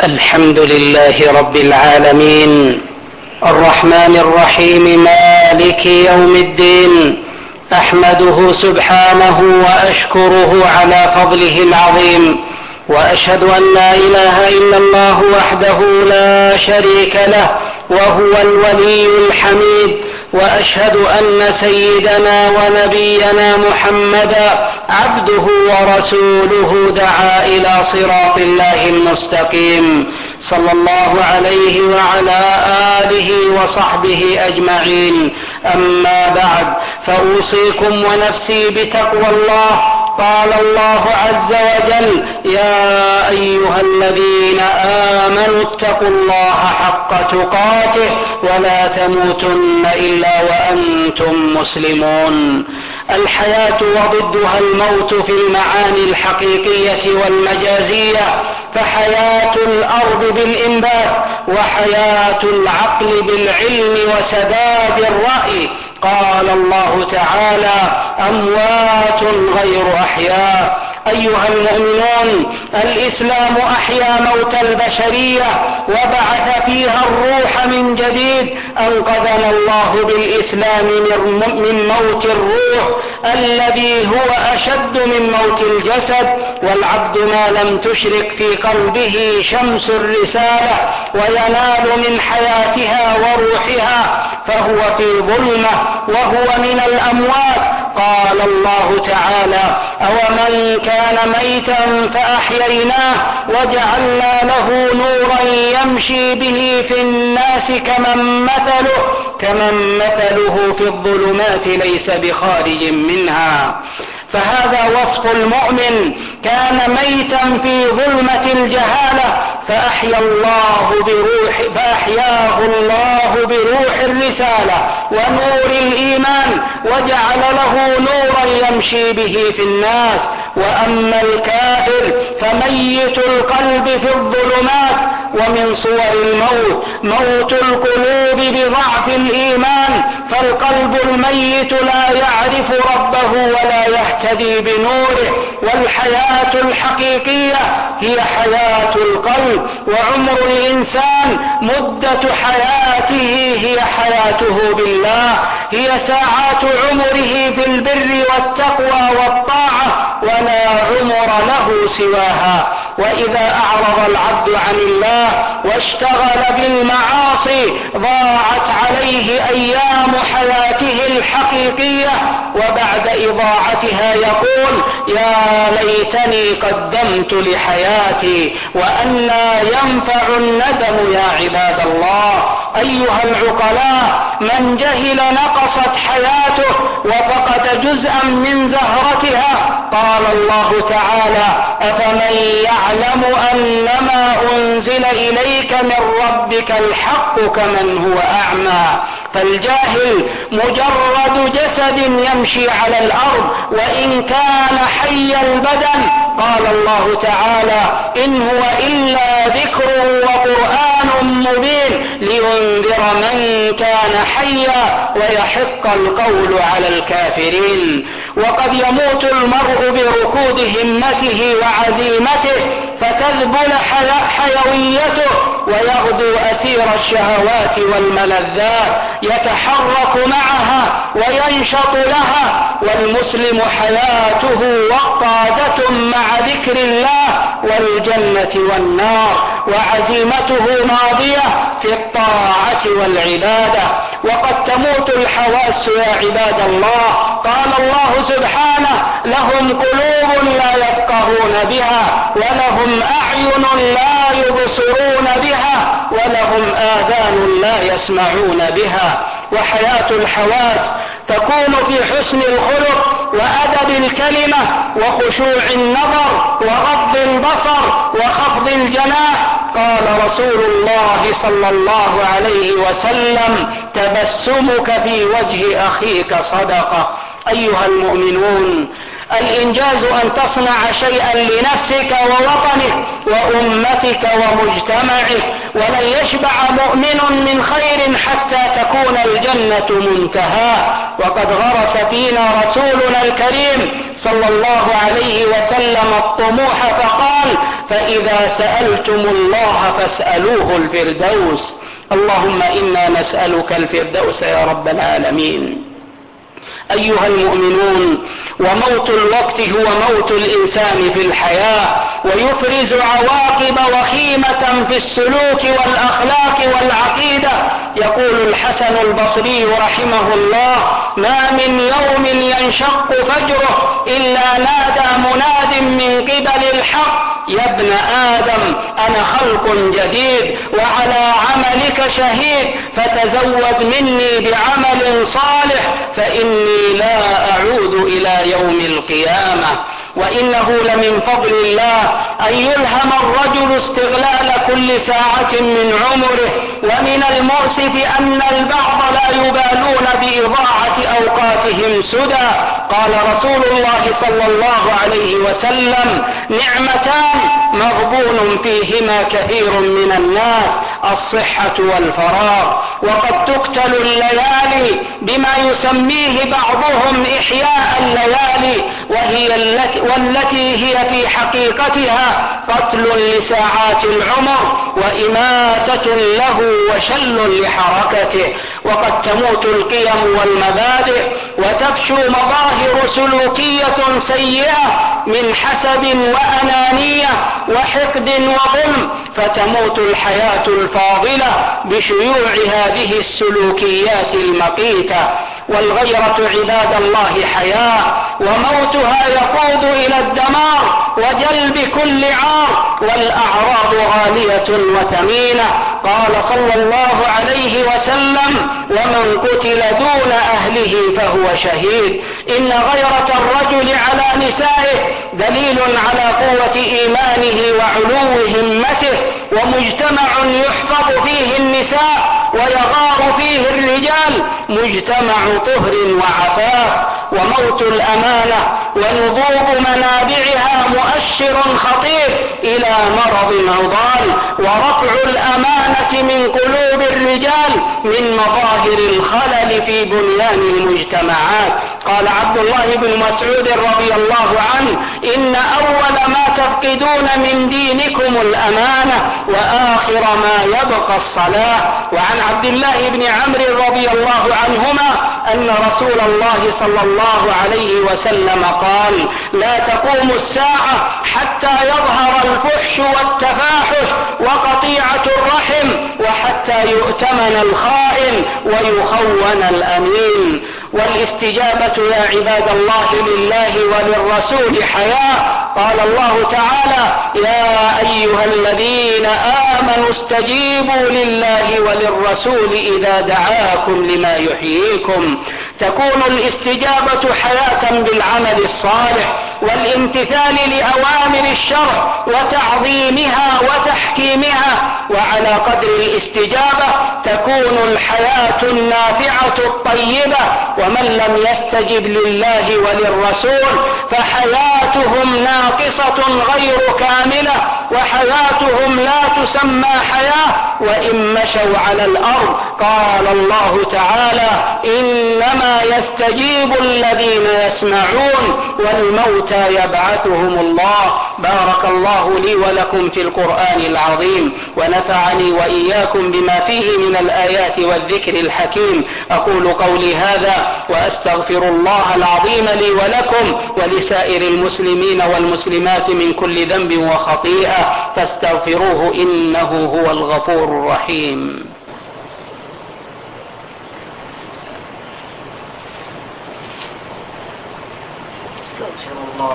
الحمد لله رب العالمين الرحمن الرحيم مالك يوم الدين، أحمده سبحانه وأشكره على فضله العظيم، وأشهد أن لا إله إلا الله وحده لا شريك له وهو الولي الحميد، وأشهد أن سيدنا ونبينا محمدا عبده ورسوله دعا إلى صراط الله المستقيم، صلى الله عليه وعلى آله وصحبه أجمعين. أما بعد، فأوصيكم ونفسي بتقوى الله. قال الله عز وجل: يا أيها الذين آمنوا اتقوا الله حق تقاته ولا تموتن إلا وأنتم مسلمون. الحياة وضدها الموت في المعاني الحقيقية والمجازية، فحياة الأرض بالإنبات، وحياة العقل بالعلم وسداد الرأي. قال الله تعالى: أموات غير أحياء. أيها المؤمنون، الإسلام أحيا موت البشرية وبعث فيها الروح من جديد. أنقذنا الله بالإسلام من موت الروح الذي هو أشد من موت الجسد، والعبد ما لم تشرق في قلبه شمس الرسالة وينال من حياتها وروحها فهو في ظلمة وهو من الأموات. قال الله تعالى: أومن كان ميتا فأحييناه وجعلنا له نورا يمشي به في الناس كمن مثله في الظلمات ليس بخارج منها. فهذا وصف المؤمن، كان ميتا في ظلمة الجهالة فأحياه الله بروح الرسالة ونور الإيمان، وجعل له نورا يمشي به في الناس. وأما الكافر فميت القلب في الظلمات. ومن صور الموت موت القلوب بضعف الإيمان، فالقلب الميت لا يعرف ربه ولا يهتدي بنوره. والحياة الحقيقية هي حياة القلب، وعمر الإنسان مدة حياته هي حياته بالله، هي ساعات عمره في البر والتقوى والطاعة، ولا عمر له سواها. وإذا أعرض العبد عن الله واشتغل بالمعاصي ضاعت عليه أيام حياته الحقيقية، وبعد إضاعتها يقول: يا ليتني قدمت لحياتي، وأنى ينفع الندم يا عباد الله. أيها العقلاء، من جهل نقصت حياته وفقد جزءا من زهرتها. قال الله تعالى: أفمن يعلم أنما أنزل إليك من ربك الحق كمن هو أعمى. فالجاهل مجرد جسد يمشي على الأرض وإن كان حي البدن. قال الله تعالى: إن هو إلا ذكر وقرآن مبين لينذر من كان حيا ويحق القول على الكافرين. وقد يموت المرء بركود همته وعزيمته فتذبل حيويته، ويغدو أسير الشهوات والملذات يتحرك معها وينشط لها. والمسلم حياته وقادة مع ذكر الله والجنة والنار، وعزيمته ماضية في الطاعة والعبادة. وقد تموت الحواس يا عباد الله. قال الله سبحانه: لهم قلوب لا يفقهون بها، ولهم أعين لا يبصرون بها، ولهم آذان لا يسمعون بها. وحياة الحواس تكون في حسن الخلق وأدب الكلمة وخشوع النظر وغض البصر وخفض الجناح. قال رسول الله صلى الله عليه وسلم: تبسمك في وجه أخيك صدقة. أيها المؤمنون، الإنجاز أن تصنع شيئا لنفسك ووطنك وأمتك ومجتمعك، ولن يشبع مؤمن من خير حتى تكون الجنة منتهى. وقد غرس فينا رسولنا الكريم صلى الله عليه وسلم الطموح فقال: فإذا سألتم الله فاسألوه الفردوس. اللهم إنا نسألك الفردوس يا رب العالمين. أيها المؤمنون، وموت الوقت هو موت الإنسان في الحياة، ويفرز عواقب وخيمة في السلوك والأخلاق والعقيدة. يقول الحسن البصري رحمه الله: ما من يوم ينشق فجره إلا نادى مناد من قبل الحق: يا ابن آدم أنا خلق جديد وعلى عملك شهيد، فتزود مني بعمل صالح فإني لا أعود إلى يوم القيامة. وإنه لمن فضل الله أن يلهم الرجل استغلال كل ساعة من عمره، ومن المؤسف أن البعض لا يبالون بإضاعة أوقاتهم سدى. قال رسول الله صلى الله عليه وسلم: نعمتان مغبون فيهما كثير من الناس: الصحة والفراغ. وقد تقتل الليالي بما يسميه بعضهم إحياء الليالي، والتي هي في حقيقتها قتل لساعات العمر وإماتة له وشل لحركته. وقد تموت القيم والمبادئ وتفشو مظاهر سلوكية سيئة من حسد وأنانية وحقد وظلم، فتموت الحياة الفاضلة بشيوع هذه السلوكيات المقيتة. والغيرة عباد الله حياة، وموتها يقود إلى الدمار وجلب كل عار، والأعراض غالية وثمينة. قال صلى الله عليه وسلم: ومن قتل دون أهله فهو شهيد. إن غيرة الرجل على نسائه دليل على قوة إيمانه وعلو همته، ومجتمع يحفظ فيه النساء ويغار فيه الرجال مجتمع طهر وعفاف. وموت الأمانة ونضوب منابعها مؤشر خطير إلى مرض عضال، ورفع الأمانة من قلوب الرجال من مظاهر الخلل في بنيان المجتمعات. قال عبد الله بن مسعود رضي الله عنه: إن أول ما تفقدون من دينكم الأمانة، وآخر ما يبقى الصلاة. وعن عبد الله بن عمرو رضي الله عنهما أن رسول الله صلى الله عليه وسلم قال: لا تقوم الساعة حتى يظهر الفحش والتفاحش وقطيعة الرحم، وحتى يؤتمن الخائن ويخون الأمين. والاستجابة يا عباد الله لله وللرسول حياة. قال الله تعالى: يا أيها الذين آمنوا استجيبوا لله وللرسول إذا دعاكم لما يحييكم. تكون الاستجابة حياة بالعمل الصالح والامتثال لأوامر الشرع وتعظيمها وتحكيمها، وعلى قدر الاستجابة تكون الحياة النافعة الطيبة. ومن لم يستجب لله وللرسول فحياتهم ناقصة غير كاملة، وحياتهم لا تسمى حياة وإن مشوا على الأرض. قال الله تعالى: إنما يستجيب الذين يسمعون والموتى يبعثهم الله. بارك الله لي ولكم في القرآن العظيم، ونفعني وإياكم بما فيه من الآيات والذكر الحكيم. أقول قولي هذا وأستغفر الله العظيم لي ولكم ولسائر المسلمين والمسلمات من كل ذنب وخطيئة، فاستغفروه إنه هو الغفور الرحيم. استغفر الله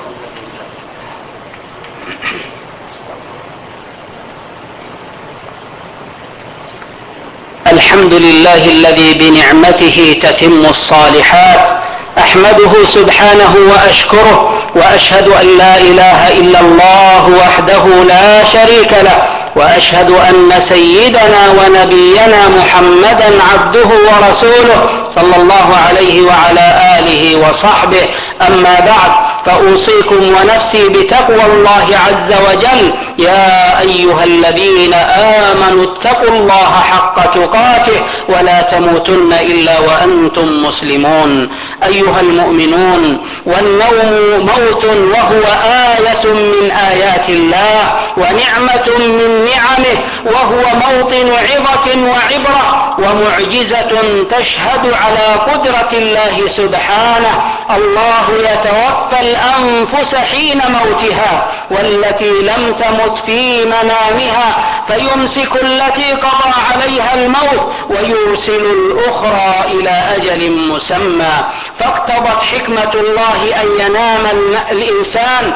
الحمد لله الذي بنعمته تتم الصالحات، أحمده سبحانه وأشكره، وأشهد أن لا إله إلا الله وحده لا شريك له، وأشهد أن سيدنا ونبينا محمدا عبده ورسوله صلى الله عليه وعلى آله وصحبه. أما بعد، فأوصيكم ونفسي بتقوى الله عز وجل يا أيها الذين آمنوا اتقوا الله حق تقاته ولا تموتن إلا وأنتم مسلمون. أيها المؤمنون، والنوم موت وهو آية من آيات الله ونعمة من نعمه، وهو موطن عظة وعبرة ومعجزة تشهد على قدرة الله سبحانه. الله يتوفى الأنفس حين موتها والتي لم تمت في منامها فيمسك التي قضى عليها الموت ويرسل الأخرى إلى أجل مسمى. فاقتضت حكمة الله أن ينام الإنسان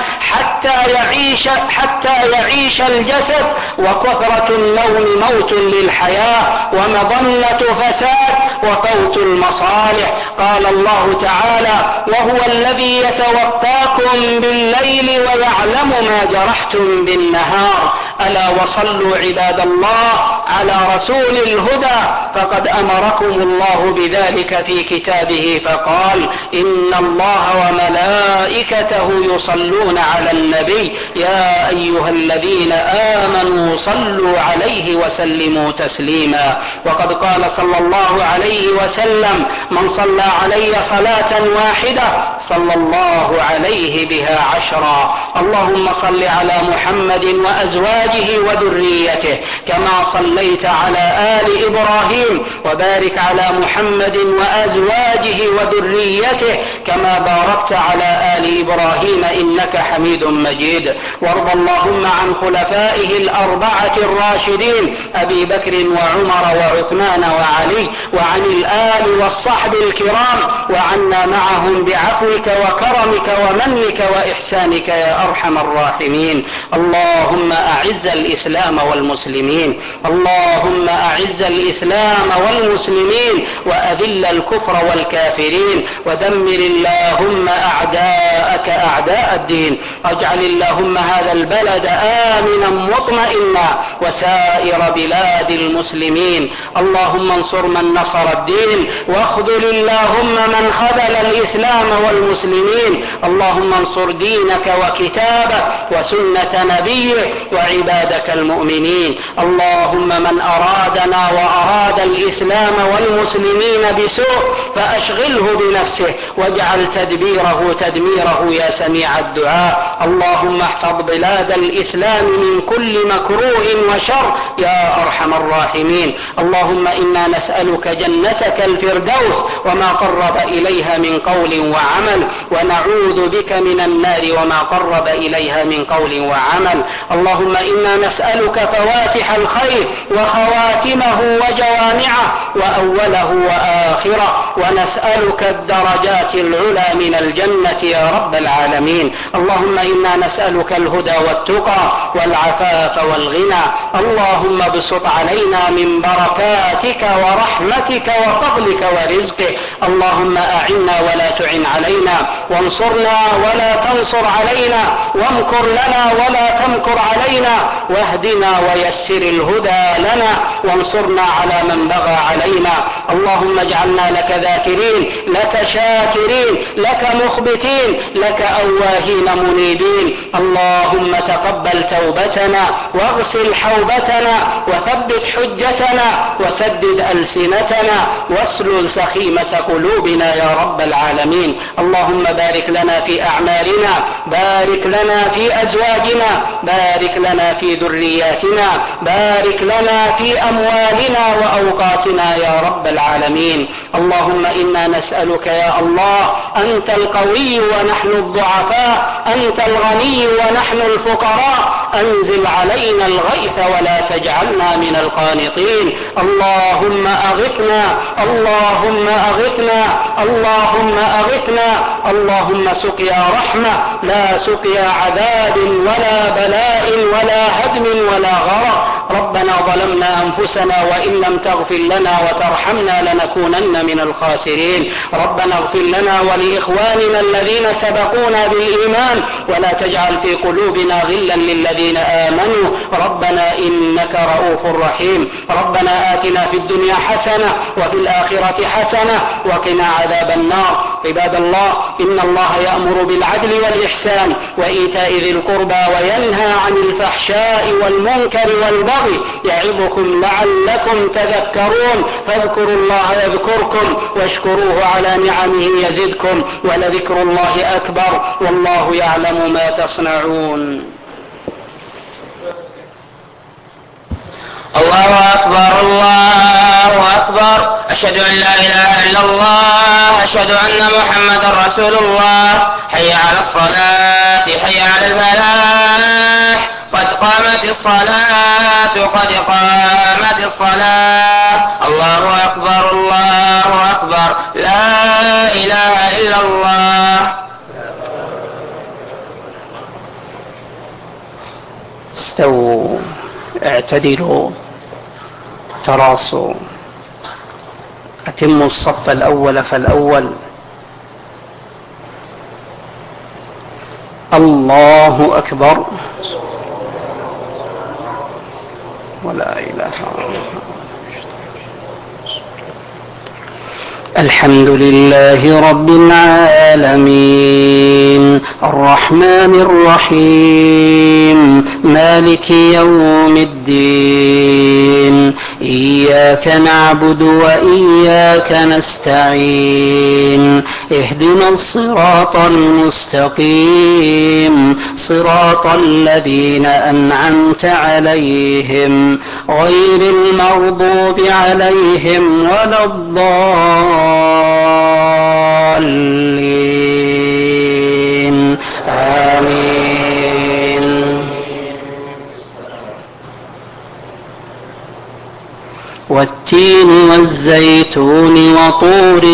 حتى يعيش الجسد، وكثرة النوم موت للحياة ومظنة فساد وفوت المصالح. قال الله تعالى: وهو الذي يتوفاكم بالليل ويعلم ما جرحتم بالنهار. ألا وصلوا عباد الله على رسول الهدى، فقد أمركم الله بذلك في كتابه فقال: إن الله وملائكته يصلون على النبي يا أيها الذين آمنوا صلوا عليه وسلموا تسليما. وقد قال صلى الله عليه وسلم: من صلى علي صلاة واحدة صلى الله عليه بها 10. اللهم صل على محمد وأزواجه وذريته كما صليت على آل إبراهيم، وبارك على محمد وأزواجه وذريته كما باركت على آل إبراهيم إنك حميد مجيد. وارض اللهم عن خلفائه الأربعة الراشدين أبي بكر وعمر وعثمان وعلي، وعن الآل والصحب الكرام، وعنا معهم بعفوك وكرمك ومنك وإحسانك يا أرحم الراحمين. اللهم أعز الإسلام والمسلمين، اللهم أعز الإسلام والمسلمين وأذل الكفر والكافرين، ودمر اللهم أعداءك أعداء الدين. اجعل اللهم هذا البلد آمنا مطمئنا وسائر بلاد المسلمين. اللهم انصر من نصر الدين، واخذل اللهم من خذل الإسلام والمسلمين. اللهم انصر دينك وكتابك وسنة نبيك وعبادك المؤمنين. اللهم من أرادنا وأراد الإسلام والمسلمين بسوء فأشغله بنفسه واجعل تدبيره تدميره يا سميع الدعاء. اللهم احفظ بلاد الإسلام من كل مكروه وشر يا أرحم الراحمين. اللهم إنا نسألك جنتك الفردوس وما قرب إليها من قول وعمل، ونعوذ بك من النار وما قرب إليها من قول وعمل. اللهم إنا نسألك فواتح الخير وخواتمه وجوامعه وأوله وآخره، ونسألك الدرجات العلى من الجنة يا رب العالمين. اللهم إنا نسألك الهدى والتقى والعفاف والغنى. اللهم ابسط علينا من بركاتك ورحمتك وفضلك ورزقك. اللهم أعنا ولا تعن علينا، وانصرنا ولا تنصر علينا، وامكر لنا ولا تمكر علينا، واهدنا ويسر الهدى لنا، وانصرنا على من بغى علينا. اللهم اجعلنا لك ذاكرين، لك شاكرين، لك مخبتين، لك أواهين منيبين. اللهم تقبل توبتنا واغسل حوبتنا وثبت حجتنا وسدد ألسنتنا واسلل سخيمة قلوبنا يا رب العالمين. اللهم بارك لنا في أعمالنا، بارك لنا في أزواجنا، بارك لنا في ذرياتنا، بارك لنا في أموالنا وأوقاتنا يا رب العالمين. اللهم إنا نسألك يا الله، أنت القوي ونحن الضعفاء، أنت الغني ونحن الفقراء، أنزل علينا الغيث ولا تجعلنا من القانطين. اللهم أغثنا، اللهم أغثنا، اللهم أغثنا. اللهم سقيا رحمة لا سقيا عذاب ولا بلاء ولا هدم ولا غرق. ربنا ظلمنا أنفسنا وإن لم تغفر لنا وترحمنا لنكونن من الخاسرين. ربنا اغفر لنا ولإخواننا الذين سبقونا بالإيمان ولا تجعل في قلوبنا غلا للذين آمنوا ربنا إنك رؤوف رحيم. ربنا آتنا في الدنيا حسنة وفي الآخرة حسنة وقنا عذاب النار. عباد الله، إن الله يأمر بالعدل والإحسان وإيتاء ذي القربى وينهى عن الفحشاء الفحشاء والمنكر والبغي يعظكم لعلكم تذكرون فاذكروا الله يذكركم واشكروه على نعمه يزدكم ولذكر الله أكبر والله يعلم ما تصنعون. الله أكبر الله أكبر. أشهد أن لا إله إلا الله أشهد أن محمدا رسول الله. حي على الصلاة حي على الفلاح قد قامت الصلاة قد قامت الصلاة. الله أكبر الله أكبر لا إله إلا الله. استووا اعتدلوا تراصوا أتموا الصف الأول فالأول. الله أكبر ولا إله إلا الله. الحمد لله رب العالمين الرحمن الرحيم مالك يوم الدين إياك نعبد وإياك نستعين اهدنا الصراط المستقيم صراط الذين أنعمت عليهم غير المغضوب عليهم ولا الضالين آمين. والتين والزيتون وطور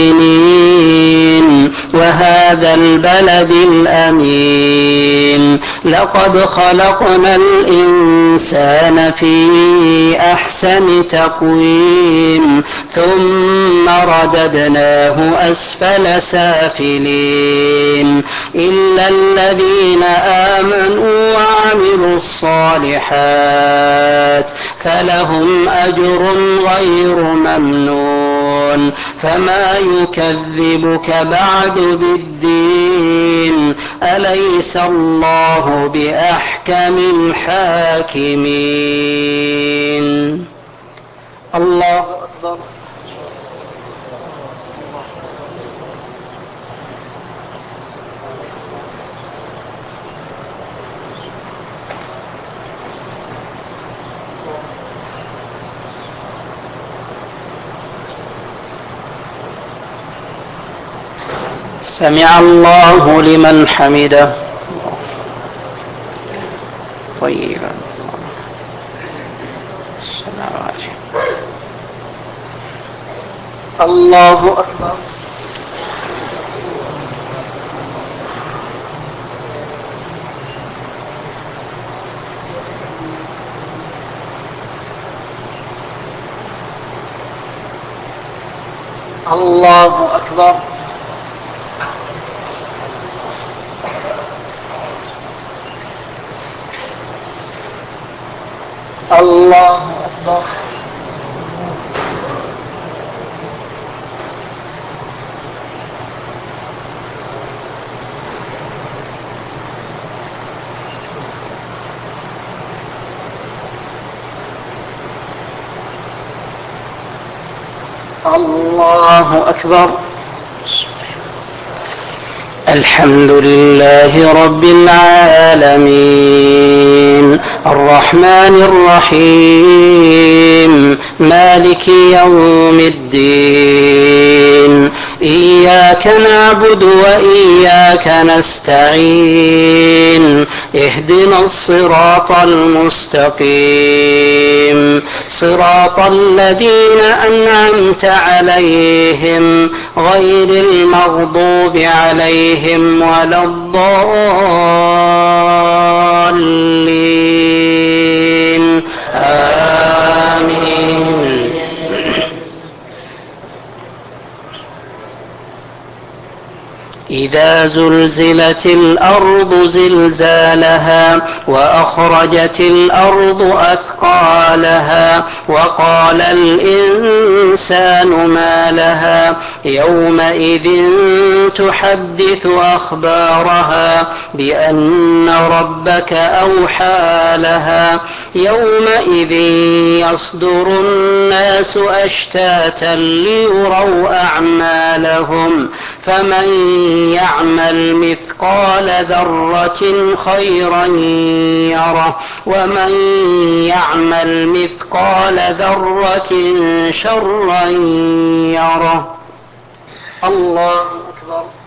سينين وهذا البلد الأمين لقد خلقنا الإنسان في أحسن تقويم ثم رددناه أسفل سافلين إلا الذين آمنوا وعملوا الصالحات فلهم أجر غير ممنون. فما يكذبك بعد بالدين أليس الله بأحكم الحاكمين. الله أكبر. سمع الله لمن حمده. طيبا. الله أكبر. الله أكبر. الله أكبر. الله أكبر. الحمد لله رب العالمين الرحمن الرحيم مالك يوم الدين إياك نعبد وإياك نستعين اهدنا الصراط المستقيم صراط الذين أنعمت عليهم غير المغضوب عليهم ولا الضالين آمين. إذا إذا زلزلت الأرض زلزالها وأخرجت الأرض أثقالها وقال الإنسان ما لها يومئذ تحدث أخبارها بأن ربك أوحى لها يومئذ يصدر الناس أشتاتا ليروا أعمالهم فمن يعمل مثقال ذرة خيرا يره ومن يعمل مثقال ذرة شرا يره. الله أكبر.